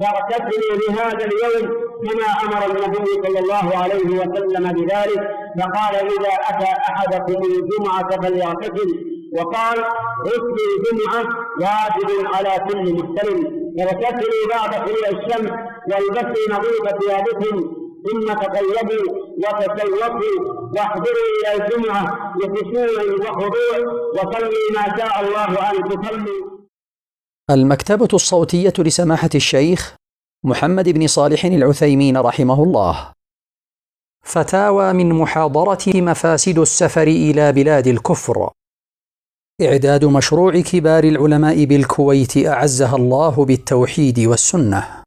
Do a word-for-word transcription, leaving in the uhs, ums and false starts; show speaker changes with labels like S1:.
S1: فاغتسلوا لهذا اليوم كما أمر النبي صلى الله عليه وسلم بذلك، فقال إذا أتى أحدكم الجمعة فليغتسل، وقال غسل الجمعة واجب على كل مسلم. فاغتسلوا بعد طلوع الشمس والبسوا نظيف ثيابكم، ثم تطيبوا وتسوقوا واحضروا إلى الجمعة بخشوع وخضوع وصلوا ما شاء الله أن تصلوا.
S2: المكتبة الصوتية لسماحة الشيخ محمد بن صالح العثيمين رحمه الله. فتاوى من محاضرة مفاسد السفر إلى بلاد الكفر. إعداد مشروع كبار العلماء بالكويت أعزها الله بالتوحيد والسنة.